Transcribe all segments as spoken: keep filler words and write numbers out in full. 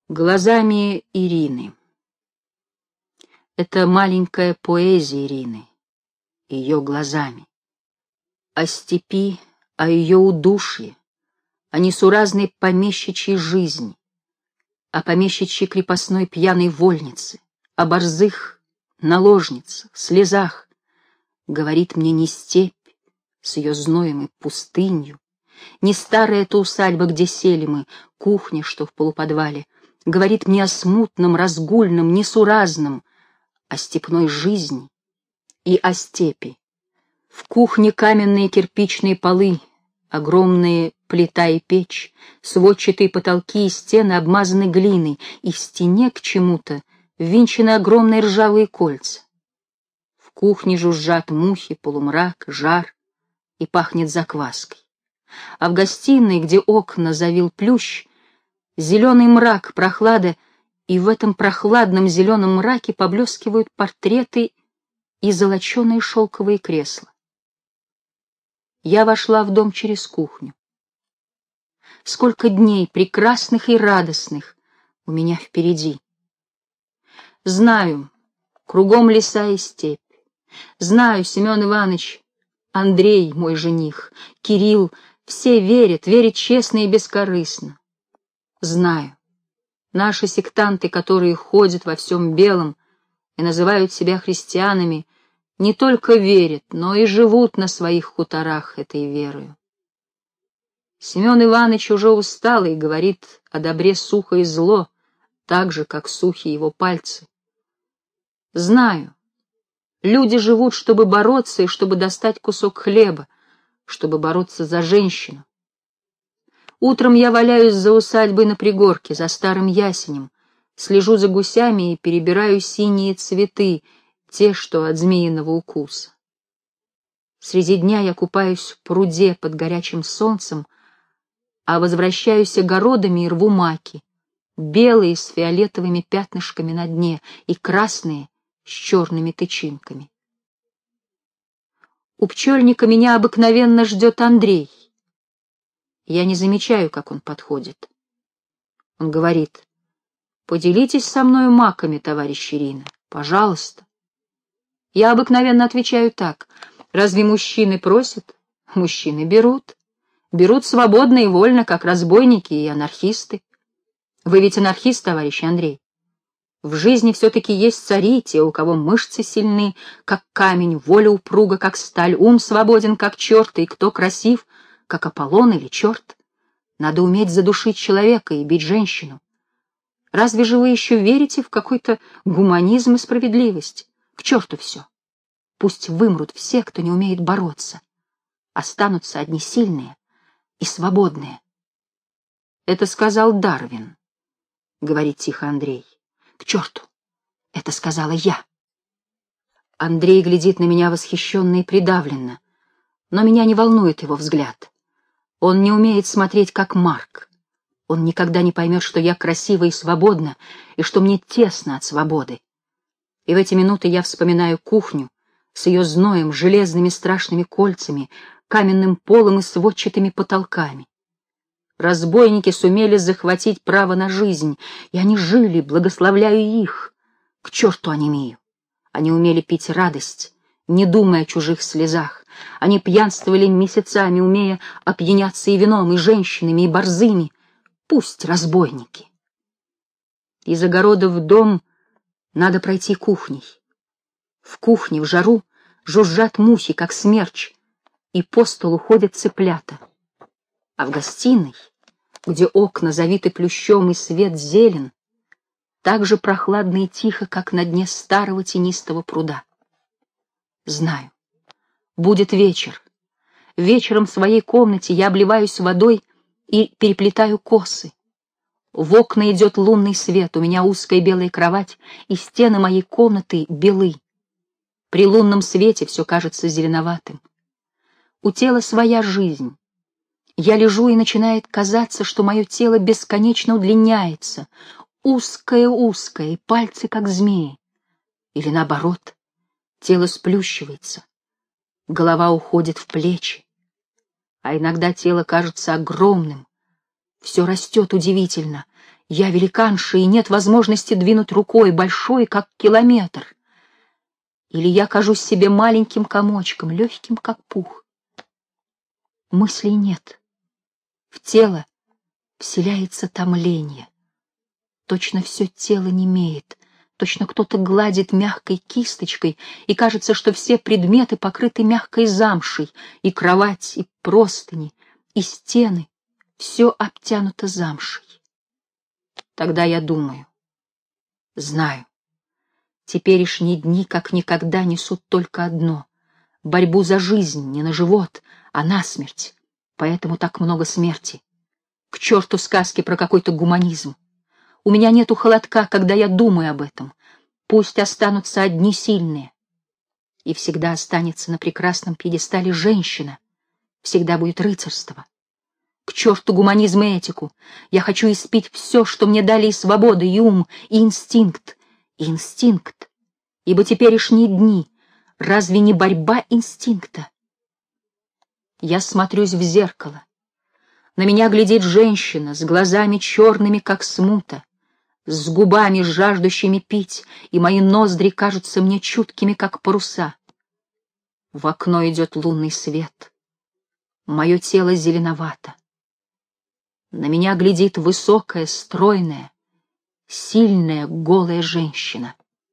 Глазами Ирины. Это маленькая поэзия Ирины, ее глазами. О степи, о ее удушье, о несуразной помещичьей жизни, о помещичьей крепостной пьяной вольнице, о борзых наложницах, слезах. Говорит мне не степь с ее зноем и пустынью, не старая эта усадьба, где сели мы, кухня, что в полуподвале, говорит мне о смутном, разгульном, несуразном, о степной жизни и о степи. В кухне каменные кирпичные полы, огромные плита и печь, сводчатые потолки и стены обмазаны глиной, и в стене к чему-то ввинчены огромные ржавые кольца. В кухне жужжат мухи, полумрак, жар, и пахнет закваской. А в гостиной, где окна завил плющ, зеленый мрак, прохлада, и в этом прохладном зеленом мраке поблескивают портреты и золоченые шелковые кресла. Я вошла в дом через кухню. Сколько дней прекрасных и радостных у меня впереди. Знаю, кругом леса и степь. Знаю, Семен Иванович, Андрей, мой жених, Кирилл, все верят, верят честно и бескорыстно. Знаю, наши сектанты, которые ходят во всем белом и называют себя христианами, не только верят, но и живут на своих хуторах этой верою. Семен Иванович уже устал и говорит о добре сухо и зло, так же, как сухи его пальцы. Знаю, люди живут, чтобы бороться и чтобы достать кусок хлеба, чтобы бороться за женщину. Утром я валяюсь за усадьбой на пригорке, за старым ясенем, слежу за гусями и перебираю синие цветы, те, что от змеиного укуса. Среди дня я купаюсь в пруде под горячим солнцем, а возвращаюсь огородами и рву маки, белые с фиолетовыми пятнышками на дне и красные с черными тычинками. У пчельника меня обыкновенно ждет Андрей. Я не замечаю, как он подходит. Он говорит: «Поделитесь со мною маками, товарищ Ирина, пожалуйста». Я обыкновенно отвечаю так: «Разве мужчины просят? Мужчины берут. Берут свободно и вольно, как разбойники и анархисты. Вы ведь анархист, товарищ Андрей. В жизни все-таки есть цари, те, у кого мышцы сильны, как камень, воля упруга, как сталь, ум свободен, как черт, и кто красив, как Аполлон или черт. Надо уметь задушить человека и бить женщину. Разве же вы еще верите в какой-то гуманизм и справедливость? К черту все. Пусть вымрут все, кто не умеет бороться. Останутся одни сильные и свободные». «Это сказал Дарвин», — говорит тихо Андрей. «К черту! Это сказала я». Андрей глядит на меня восхищенно и придавленно, но меня не волнует его взгляд. Он не умеет смотреть, как Марк. Он никогда не поймет, что я красива и свободна, и что мне тесно от свободы. И в эти минуты я вспоминаю кухню с ее зноем, железными страшными кольцами, каменным полом и сводчатыми потолками. Разбойники сумели захватить право на жизнь, и они жили, благословляю их. К черту анемию! Они умели пить радость, не думая о чужих слезах. Они пьянствовали месяцами, умея опьяняться и вином, и женщинами, и борзыми. Пусть разбойники. Из огорода в дом надо пройти кухней. В кухне в жару жужжат мухи, как смерч, и по столу ходят цыплята. А в гостиной, где окна завиты плющом и свет зелен, так же прохладно и тихо, как на дне старого тенистого пруда. Знаю, будет вечер. Вечером в своей комнате я обливаюсь водой и переплетаю косы. В окна идет лунный свет, у меня узкая белая кровать, и стены моей комнаты белы. При лунном свете все кажется зеленоватым. У тела своя жизнь. Я лежу, и начинает казаться, что мое тело бесконечно удлиняется, узкое-узкое, и пальцы как змеи. Или наоборот, тело сплющивается, голова уходит в плечи, а иногда тело кажется огромным, все растет удивительно, Я великанша, и нет возможности двинуть рукой, большой, как километр. Или я кажусь себе маленьким комочком, легким, как пух. Мыслей нет. В тело вселяется томление. Точно все тело немеет, точно кто-то гладит мягкой кисточкой, и кажется, что все предметы покрыты мягкой замшей, и кровать, и простыни, и стены — все обтянуто замшей. Тогда я думаю, знаю, теперешние дни как никогда несут только одно — борьбу за жизнь, не на живот, а на смерть, поэтому так много смерти. К черту сказки про какой-то гуманизм. У меня нету холодка, когда я думаю об этом. Пусть останутся одни сильные. И всегда останется на прекрасном пьедестале женщина. Всегда будет рыцарство. К черту гуманизм и этику. Я хочу испить все, что мне дали и свобода, и ум, и инстинкт. И инстинкт. Ибо теперешние дни — разве не борьба инстинкта? Я смотрюсь в зеркало. На меня глядит женщина с глазами черными, как смута, с губами, жаждущими пить, и мои ноздри кажутся мне чуткими, как паруса. В окно идет лунный свет. Мое тело зеленовато. На меня глядит высокая, стройная, сильная, голая женщина.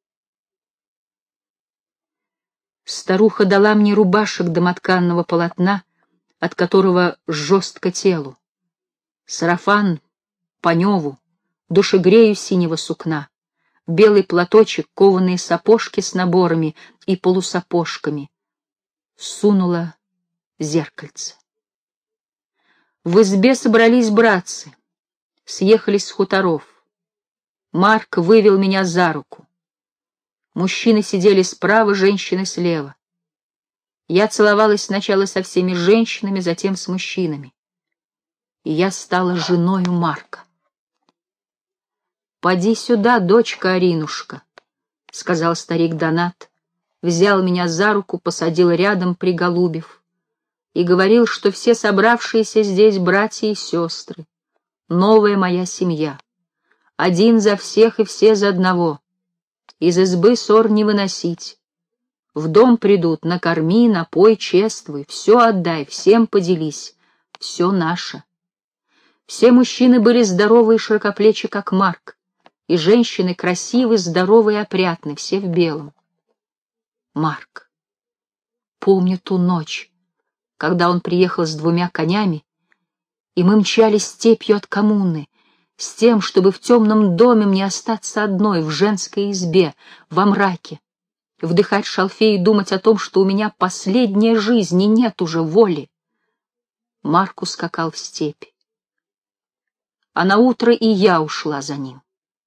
Старуха дала мне рубашек домотканного полотна, от которого жестко телу, сарафан по неву, душегрею синего сукна, белый платочек, кованые сапожки с наборами и полусапожками. Сунула в зеркальце. В избе собрались братцы, съехались с хуторов. Марк вывел меня за руку. Мужчины сидели справа, женщины слева. Я целовалась сначала со всеми женщинами, затем с мужчинами. И я стала женою Марка. «Поди сюда, дочка Аринушка», — сказал старик Донат, взял меня за руку, посадил рядом, приголубив, и говорил, что все собравшиеся здесь братья и сестры, новая моя семья, один за всех и все за одного, из избы ссор не выносить, в дом придут, накорми, напой, чествуй, все отдай, всем поделись, все наше. Все мужчины были здоровы и широкоплечи, как Марк, и женщины красивы, здоровы и опрятны, все в белом. Марк. Помню ту ночь, когда он приехал с двумя конями, и мы мчались степью от коммуны, с тем, чтобы в темном доме мне остаться одной, в женской избе, во мраке, вдыхать шалфей и думать о том, что у меня последняя жизнь, и нет уже воли. Марк ускакал в степь. А наутро и я ушла за ним.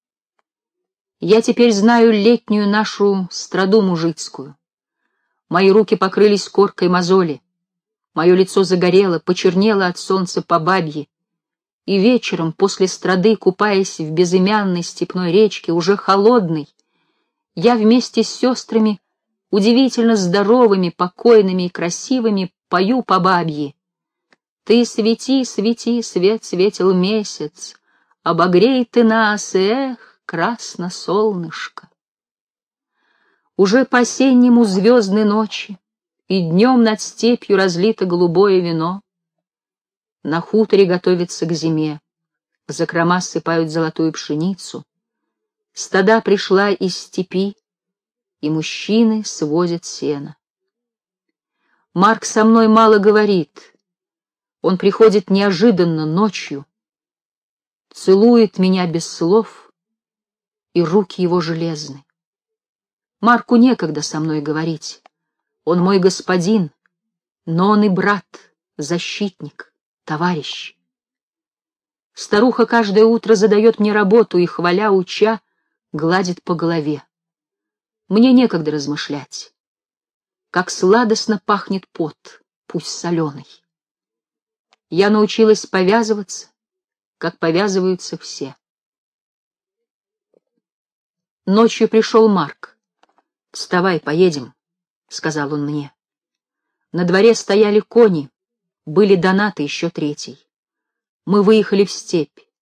Я теперь знаю летнюю нашу страду мужицкую. Мои руки покрылись коркой мозоли, мое лицо загорело, почернело от солнца по бабье, и вечером, после страды, купаясь в безымянной степной речке, уже холодной, я вместе с сестрами, удивительно здоровыми, покойными и красивыми, пою по бабье. Ты свети, свети, свет светил месяц, обогрей ты нас, эх, красно солнышко. Уже по-осеннему звездны ночи, и днем над степью разлито голубое вино. На хуторе готовится к зиме, в закрома ссыпают золотую пшеницу. Стада пришла из степи, и мужчины свозят сено. Марк со мной мало говорит. Он приходит неожиданно ночью, целует меня без слов, и руки его железны. Марку некогда со мной говорить. Он мой господин, но он и брат, защитник, товарищ. Старуха каждое утро задает мне работу и, хваля, уча, гладит по голове. Мне некогда размышлять. Как сладостно пахнет пот, пусть соленый. Я научилась повязываться, как повязываются все. Ночью пришел Марк. «Вставай, поедем», — сказал он мне. На дворе стояли кони, были донаты еще третий. Мы выехали в степь.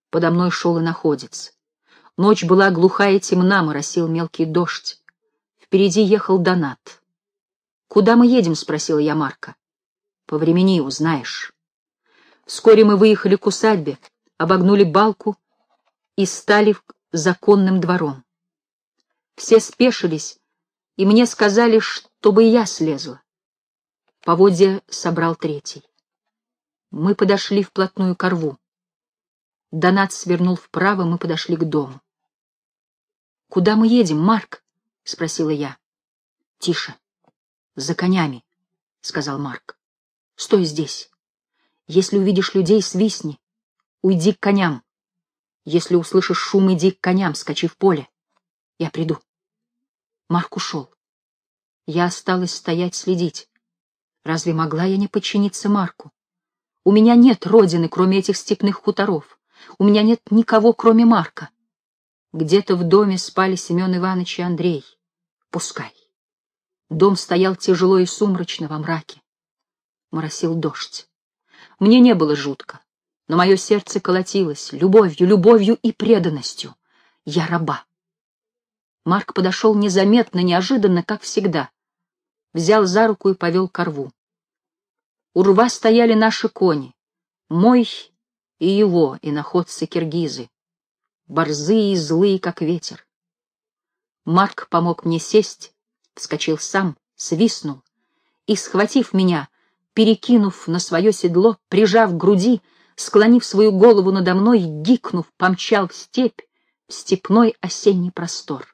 Подо мной шел иноходец. Ночь была глухая и темна, моросил мелкий дождь. Впереди ехал Донат. «Куда мы едем?» — спросила я Марка. «Повремени, узнаешь». Вскоре мы выехали к усадьбе, обогнули балку и стали за конным двором. Все спешились, и мне сказали, чтобы и я слезла. Поводья собрал третий. Мы подошли вплотную к рву. Донат свернул вправо, мы подошли к дому. «Куда мы едем, Марк?» — спросила я. «Тише, за конями», — сказал Марк. «Стой здесь. Если увидишь людей, свистни. Уйди к коням. Если услышишь шум, иди к коням, скачи в поле. Я приду». Марк ушел. Я осталась стоять, следить. Разве могла я не подчиниться Марку? У меня нет родины, кроме этих степных хуторов. У меня нет никого, кроме Марка. Где-то в доме спали Семен Иванович и Андрей. Пускай. Дом стоял тяжело и сумрачно во мраке. Моросил дождь. Мне не было жутко, но мое сердце колотилось любовью, любовью и преданностью. Я раба. Марк подошел незаметно, неожиданно, как всегда. Взял за руку и повел ко рву. У рва стояли наши кони, мой и его, иноходцы-киргизы, борзые и злые, как ветер. Марк помог мне сесть, вскочил сам, свистнул и, схватив меня, перекинув на свое седло, прижав к груди, склонив свою голову надо мной, гикнув, помчал в степь, в степной осенний простор.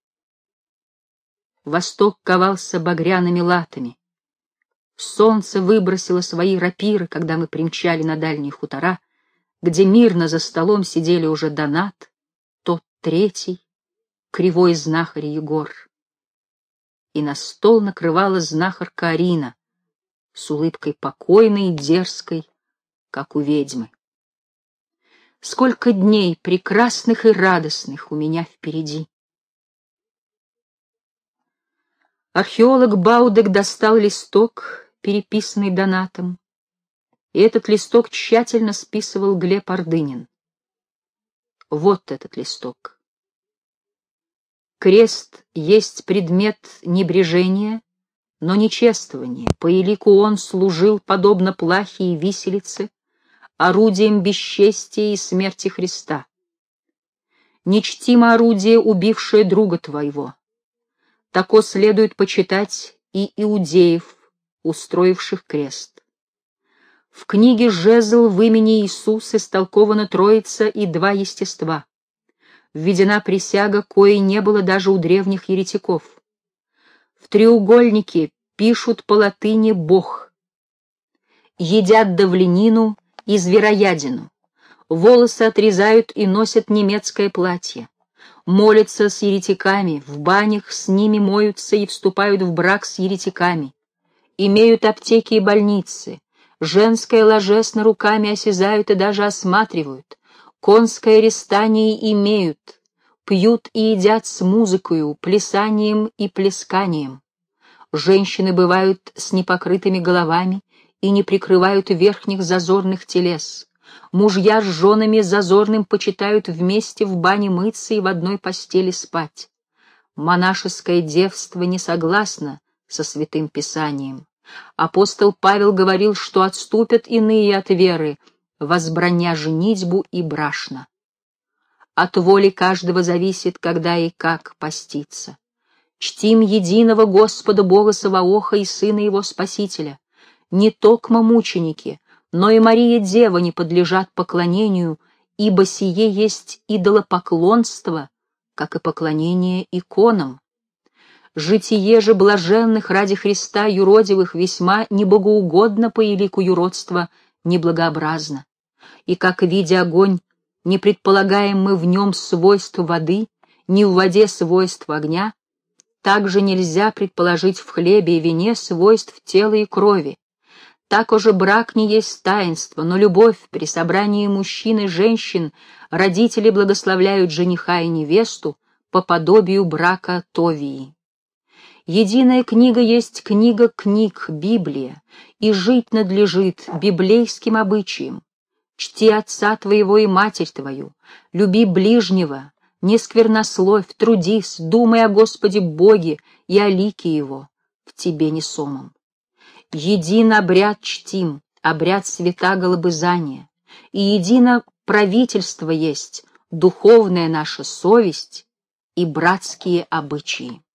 Восток ковался багряными латами. Солнце выбросило свои рапиры, когда мы примчали на дальние хутора, где мирно за столом сидели уже Донат, тот третий, кривой знахарь Егор. И на стол накрывала знахарка Арина с улыбкой покойной и дерзкой, как у ведьмы. Сколько дней прекрасных и радостных у меня впереди. Археолог Баудек достал листок, переписанный Донатом, и этот листок тщательно списывал Глеб Ордынин. Вот этот листок. Крест есть предмет небрежения, но не чествования. По елику он служил, подобно плахе и виселице, орудием бесчестия и смерти Христа. Нечтимо орудие, убившее друга твоего. Тако следует почитать и иудеев, устроивших крест. В книге «Жезл» в имени Иисус истолкована Троица и два естества. Введена присяга, коей не было даже у древних еретиков. В треугольнике пишут по латыни «Бог». Едят давленину и звероядину. Волосы отрезают и носят немецкое платье. Молятся с еретиками, в банях с ними моются и вступают в брак с еретиками. Имеют аптеки и больницы. Женское ложесно руками осязают и даже осматривают. Конское рестание имеют. Пьют и едят с музыкою, плясанием и плесканием. Женщины бывают с непокрытыми головами и не прикрывают верхних зазорных телес. Мужья с женами зазорным почитают вместе в бане мыться и в одной постели спать. Монашеское девство не согласно со Святым Писанием. Апостол Павел говорил, что отступят иные от веры, возбраня женитьбу и брашно. От воли каждого зависит, когда и как поститься. Чтим единого Господа Бога Саваоха и Сына Его Спасителя. Не токмо мученики, но и Мария Дева не подлежат поклонению, ибо сие есть идолопоклонство, как и поклонение иконам. Житие же блаженных ради Христа юродивых весьма небогоугодно по елику юродства неблагообразно. И как, видя огонь, не предполагаем мы в нем свойств воды, ни в воде свойств огня, также нельзя предположить в хлебе и вине свойств тела и крови. Так уже брак не есть таинство, но любовь. При собрании мужчин и женщин родители благословляют жениха и невесту по подобию брака Товии. Единая книга есть книга книг, Библия, и жить надлежит библейским обычаям. Чти отца твоего и матерь твою, люби ближнего, не сквернословь, трудись, думай о Господе Боге и о лике Его, в тебе несомом. Един обряд чтим, обряд свята голобызания, и едино правительство есть, духовная наша совесть и братские обычаи.